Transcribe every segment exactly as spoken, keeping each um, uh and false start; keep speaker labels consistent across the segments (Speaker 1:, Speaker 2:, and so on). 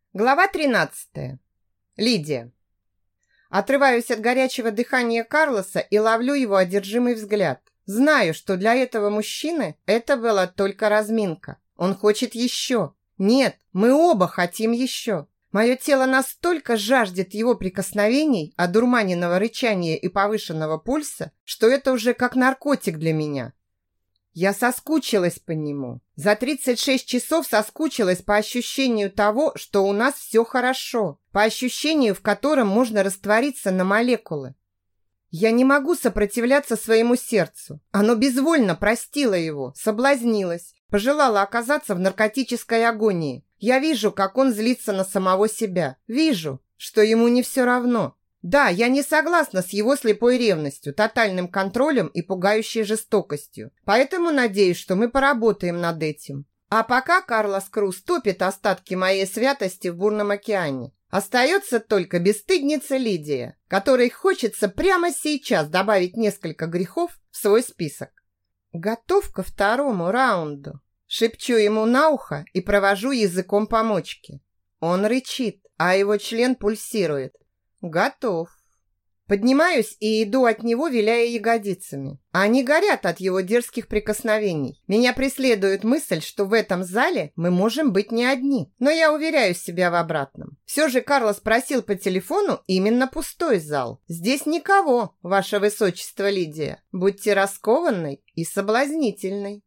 Speaker 1: Глава тринадцатая. Лидия. Отрываюсь от горячего дыхания Карлоса и ловлю его одержимый взгляд. Знаю, что для этого мужчины это была только разминка. Он хочет еще. Нет, мы оба хотим еще. Мое тело настолько жаждет его прикосновений, одурманенного рычания и повышенного пульса, что это уже как наркотик для меня. Я соскучилась по нему. За тридцать шесть часов соскучилась по ощущению того, что у нас все хорошо, по ощущению, в котором можно раствориться на молекулы. Я не могу сопротивляться своему сердцу. Оно безвольно простило его, соблазнилось, пожелало оказаться в наркотической агонии. Я вижу, как он злится на самого себя. Вижу, что ему не все равно. Да, я не согласна с его слепой ревностью, тотальным контролем и пугающей жестокостью. Поэтому надеюсь, что мы поработаем над этим. А пока Карлос Круз топит остатки моей святости в бурном океане. Остается только бесстыдница Лидия, которой хочется прямо сейчас добавить несколько грехов в свой список. Готов ко второму раунду. Шепчу ему на ухо и провожу языком по мочке. Он рычит, а его член пульсирует. Готов. Поднимаюсь и иду от него, виляя ягодицами. Они горят от его дерзких прикосновений. Меня преследует мысль, что в этом зале мы можем быть не одни. Но я уверяю себя в обратном. Все же Карлос просил по телефону именно пустой зал. Здесь никого, ваше высочество Лидия. Будьте раскованной и соблазнительной.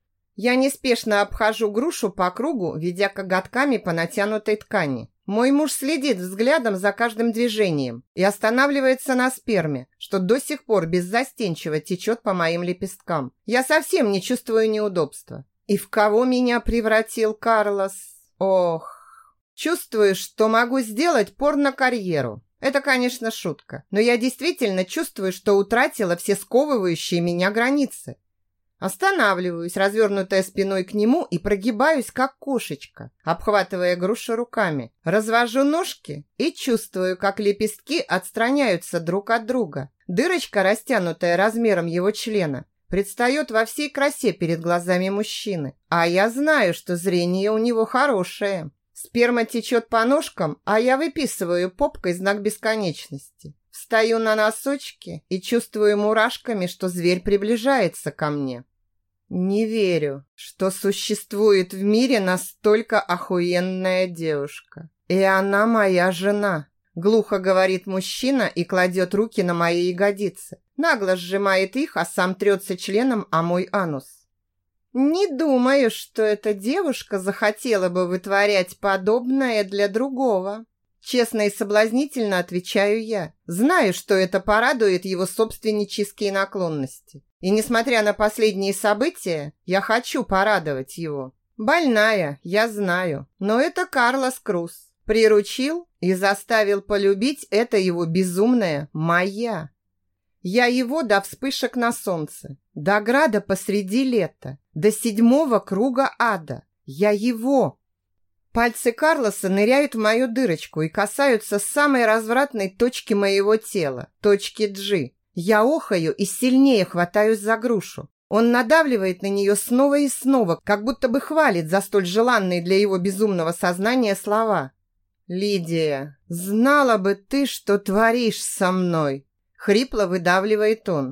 Speaker 1: Я неспешно обхожу грушу по кругу, ведя коготками по натянутой ткани. Мой муж следит взглядом за каждым движением и останавливается на сперме, что до сих пор беззастенчиво течет по моим лепесткам. Я совсем не чувствую неудобства. И в кого меня превратил Карлос? Ох, чувствую, что могу сделать порно-карьеру. Это, конечно, шутка, но я действительно чувствую, что утратила все сковывающие меня границы. Останавливаюсь, развернутая спиной к нему, и прогибаюсь, как кошечка, обхватывая грушу руками. Развожу ножки и чувствую, как лепестки отстраняются друг от друга. Дырочка, растянутая размером его члена, предстает во всей красе перед глазами мужчины. А я знаю, что зрение у него хорошее. Сперма течет по ножкам, а я выписываю попкой знак бесконечности. Встаю на носочки и чувствую мурашками, что зверь приближается ко мне. Не верю, что существует в мире настолько охуенная девушка. И она моя жена. Глухо говорит мужчина и кладет руки на мои ягодицы. Нагло сжимает их, а сам трется членом о мой анус. Не думаю, что эта девушка захотела бы вытворять подобное для другого. Честно и соблазнительно отвечаю я. Знаю, что это порадует его собственнические наклонности. И несмотря на последние события, я хочу порадовать его. Больная, я знаю, но это Карлос Круз. Приручил и заставил полюбить это его безумная моя. Я его до вспышек на солнце, до града посреди лета, до седьмого круга ада. Я его. Пальцы Карлоса ныряют в мою дырочку и касаются самой развратной точки моего тела, точки G. Я охаю и сильнее хватаюсь за грушу. Он надавливает на нее снова и снова, как будто бы хвалит за столь желанные для его безумного сознания слова. «Лидия, знала бы ты, что творишь со мной!» Хрипло выдавливает он.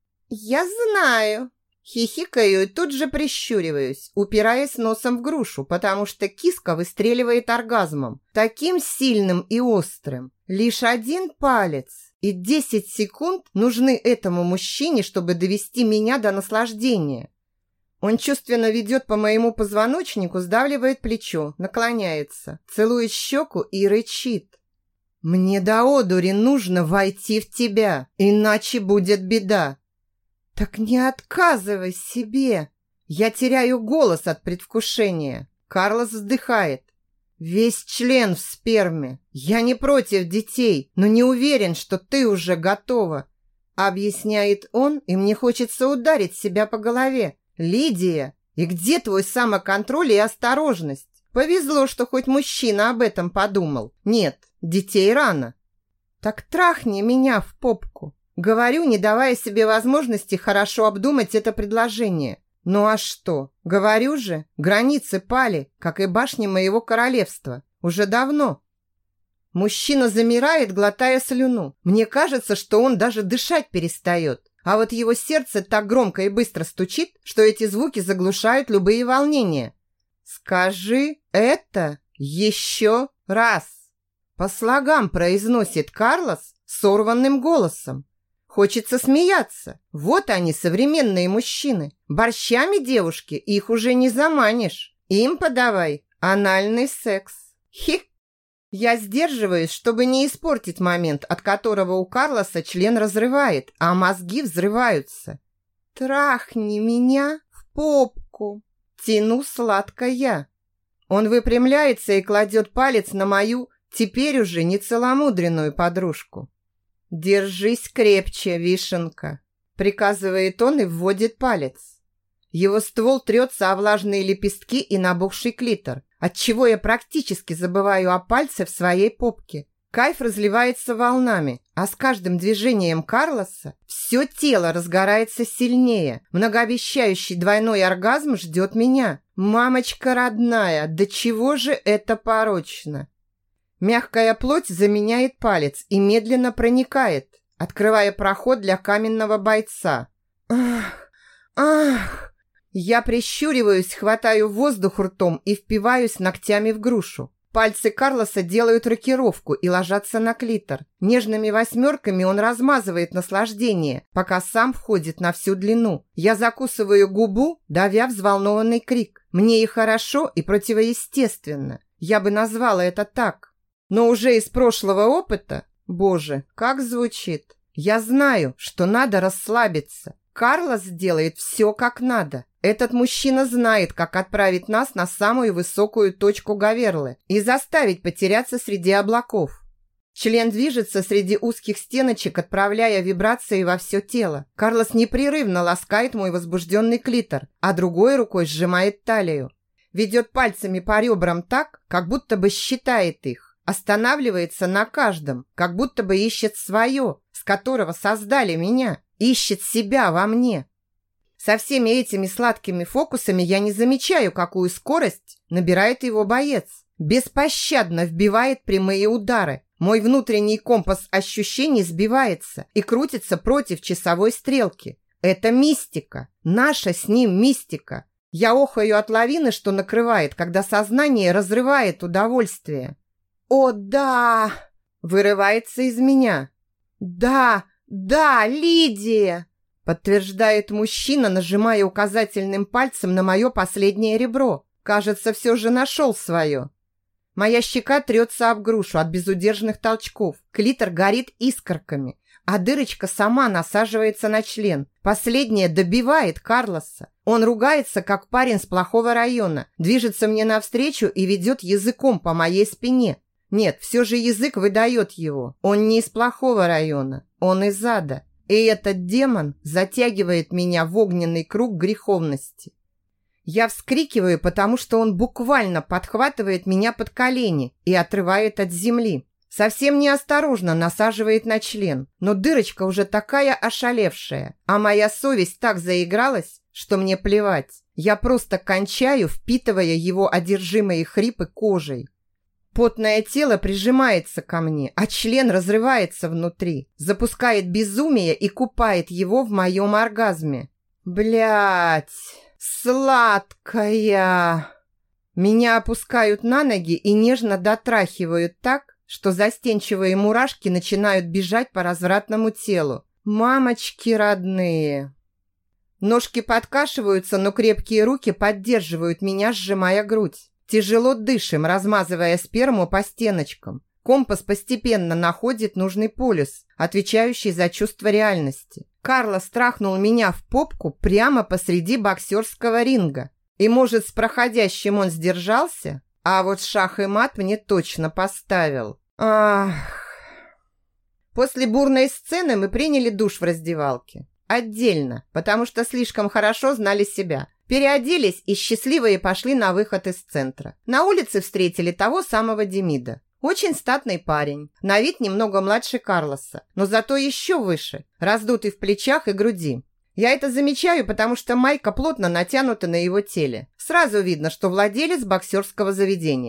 Speaker 1: «Я знаю!» Хихикаю и тут же прищуриваюсь, упираясь носом в грушу, потому что киска выстреливает оргазмом, таким сильным и острым. Лишь один палец и десять секунд нужны этому мужчине, чтобы довести меня до наслаждения. Он чувственно ведет по моему позвоночнику, сдавливает плечо, наклоняется, целует щеку и рычит. «Мне до одури нужно войти в тебя, иначе будет беда». «Так не отказывай себе!» Я теряю голос от предвкушения. Карлос вздыхает. «Весь член в сперме. Я не против детей, но не уверен, что ты уже готова», объясняет он, и мне хочется ударить себя по голове. «Лидия, и где твой самоконтроль и осторожность? Повезло, что хоть мужчина об этом подумал. Нет, детей рано». «Так трахни меня в попку». Говорю, не давая себе возможности хорошо обдумать это предложение. Ну а что? Говорю же, границы пали, как и башни моего королевства. Уже давно. Мужчина замирает, глотая слюну. Мне кажется, что он даже дышать перестает. А вот его сердце так громко и быстро стучит, что эти звуки заглушают любые волнения. «Скажи это еще раз!» По слогам произносит Карлос сорванным голосом. Хочется смеяться. Вот они, современные мужчины. Борщами девушки их уже не заманишь. Им подавай анальный секс. Хи! Я сдерживаюсь, чтобы не испортить момент, от которого у Карлоса член разрывает, а мозги взрываются. «Трахни меня в попку!» Тяну сладко я. Он выпрямляется и кладет палец на мою, теперь уже не целомудренную подружку. «Держись крепче, вишенка!» Приказывает он и вводит палец. Его ствол трется о влажные лепестки и набухший клитор, отчего я практически забываю о пальце в своей попке. Кайф разливается волнами, а с каждым движением Карлоса все тело разгорается сильнее. Многообещающий двойной оргазм ждет меня. Мамочка родная, до чего же это порочно? Мягкая плоть заменяет палец и медленно проникает, открывая проход для каменного бойца. Ах, ах! Я прищуриваюсь, хватаю воздух ртом и впиваюсь ногтями в грушу. Пальцы Карлоса делают рокировку и ложатся на клитор. Нежными восьмерками он размазывает наслаждение, пока сам входит на всю длину. Я закусываю губу, давя взволнованный крик. Мне и хорошо, и противоестественно. Я бы назвала это так. Но уже из прошлого опыта, боже, как звучит. Я знаю, что надо расслабиться. Карлос делает все как надо. Этот мужчина знает, как отправить нас на самую высокую точку Гаверлы и заставить потеряться среди облаков. Член движется среди узких стеночек, отправляя вибрации во все тело. Карлос непрерывно ласкает мой возбужденный клитор, а другой рукой сжимает талию. Ведет пальцами по ребрам так, как будто бы считает их. Останавливается на каждом, как будто бы ищет свое, с которого создали меня. Ищет себя во мне. Со всеми этими сладкими фокусами я не замечаю, какую скорость набирает его боец. Беспощадно вбивает прямые удары. Мой внутренний компас ощущений сбивается и крутится против часовой стрелки. Это мистика. Наша с ним мистика. Я охаю от лавины, что накрывает, когда сознание разрывает удовольствие. «О, да!» вырывается из меня. «Да, да, Лидия!» подтверждает мужчина, нажимая указательным пальцем на мое последнее ребро. Кажется, все же нашел свое. Моя щека трется об грушу от безудержных толчков. Клитор горит искорками, а дырочка сама насаживается на член. Последняя добивает Карлоса. Он ругается, как парень с плохого района, движется мне навстречу и ведет языком по моей спине. Нет, все же язык выдает его. Он не из плохого района, он из ада. И этот демон затягивает меня в огненный круг греховности. Я вскрикиваю, потому что он буквально подхватывает меня под колени и отрывает от земли. Совсем неосторожно насаживает на член, но дырочка уже такая ошалевшая, а моя совесть так заигралась, что мне плевать. Я просто кончаю, впитывая его одержимые хрипы кожей. Потное тело прижимается ко мне, а член разрывается внутри, запускает безумие и купает его в моем оргазме. Блять, сладкая! Меня опускают на ноги и нежно дотрахивают так, что застенчивые мурашки начинают бежать по развратному телу. Мамочки родные! Ножки подкашиваются, но крепкие руки поддерживают меня, сжимая грудь. Тяжело дышим, размазывая сперму по стеночкам. Компас постепенно находит нужный полюс, отвечающий за чувство реальности. Карлос страхнул меня в попку прямо посреди боксерского ринга. И, может, с проходящим он сдержался, а вот шах и мат мне точно поставил. Ах! После бурной сцены мы приняли душ в раздевалке. Отдельно, потому что слишком хорошо знали себя. Переоделись и счастливые пошли на выход из центра. На улице встретили того самого Демида. Очень статный парень, на вид немного младше Карлоса, но зато еще выше, раздутый в плечах и груди. Я это замечаю, потому что майка плотно натянута на его теле. Сразу видно, что владелец боксерского заведения.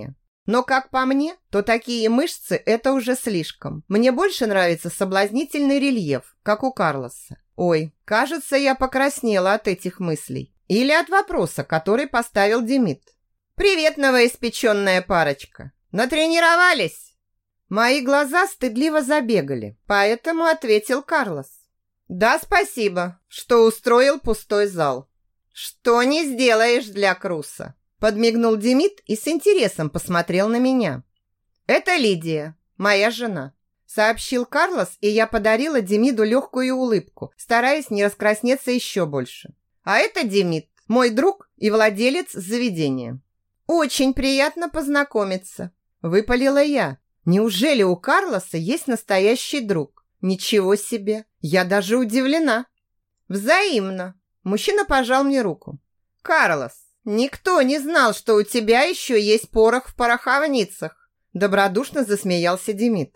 Speaker 1: Но, как по мне, то такие мышцы – это уже слишком. Мне больше нравится соблазнительный рельеф, как у Карлоса. Ой, кажется, я покраснела от этих мыслей. Или от вопроса, который поставил Демид. «Привет, новоиспеченная парочка! Натренировались?» Мои глаза стыдливо забегали, поэтому ответил Карлос. «Да, спасибо, что устроил пустой зал». «Что не сделаешь для Круса?» Подмигнул Демид и с интересом посмотрел на меня. «Это Лидия, моя жена», сообщил Карлос, и я подарила Демиду легкую улыбку, стараясь не раскраснеться еще больше. «А это Демид, мой друг и владелец заведения». «Очень приятно познакомиться», выпалила я. «Неужели у Карлоса есть настоящий друг? Ничего себе, я даже удивлена». «Взаимно». Мужчина пожал мне руку. «Карлос, никто не знал, что у тебя еще есть порох в пороховницах», добродушно засмеялся Демид.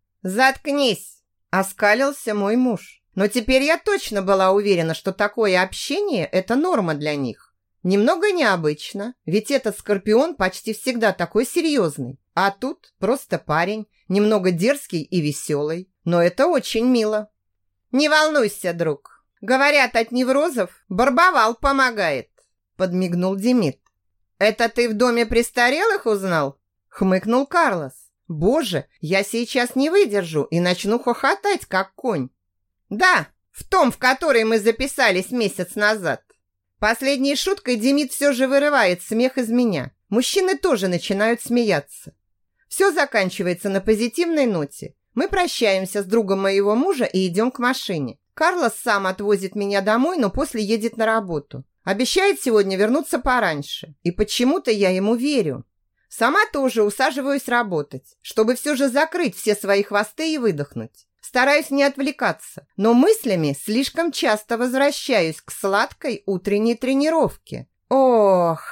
Speaker 1: «Заткнись», оскалился мой муж. Но теперь я точно была уверена, что такое общение – это норма для них. Немного необычно, ведь этот Скорпион почти всегда такой серьезный. А тут просто парень, немного дерзкий и веселый. Но это очень мило. «Не волнуйся, друг. Говорят, от неврозов барбовал помогает», подмигнул Демид. «Это ты в доме престарелых узнал?» Хмыкнул Карлос. «Боже, я сейчас не выдержу и начну хохотать, как конь». «Да, в том, в который мы записались месяц назад». Последней шуткой Демид все же вырывает смех из меня. Мужчины тоже начинают смеяться. Все заканчивается на позитивной ноте. Мы прощаемся с другом моего мужа и идем к машине. Карлос сам отвозит меня домой, но после едет на работу. Обещает сегодня вернуться пораньше. И почему-то я ему верю. Сама тоже усаживаюсь работать, чтобы все же закрыть все свои хвосты и выдохнуть. Стараюсь не отвлекаться, но мыслями слишком часто возвращаюсь к сладкой утренней тренировке. Ох!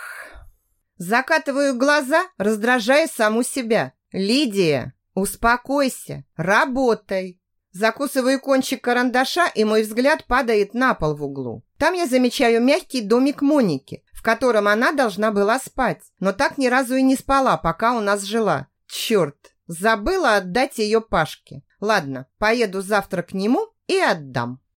Speaker 1: Закатываю глаза, раздражая саму себя. «Лидия, успокойся, работай!» Закусываю кончик карандаша, и мой взгляд падает на пол в углу. Там я замечаю мягкий домик Моники, в котором она должна была спать, но так ни разу и не спала, пока у нас жила. Черт, забыла отдать ее Пашке. Ладно, поеду завтра к нему и отдам.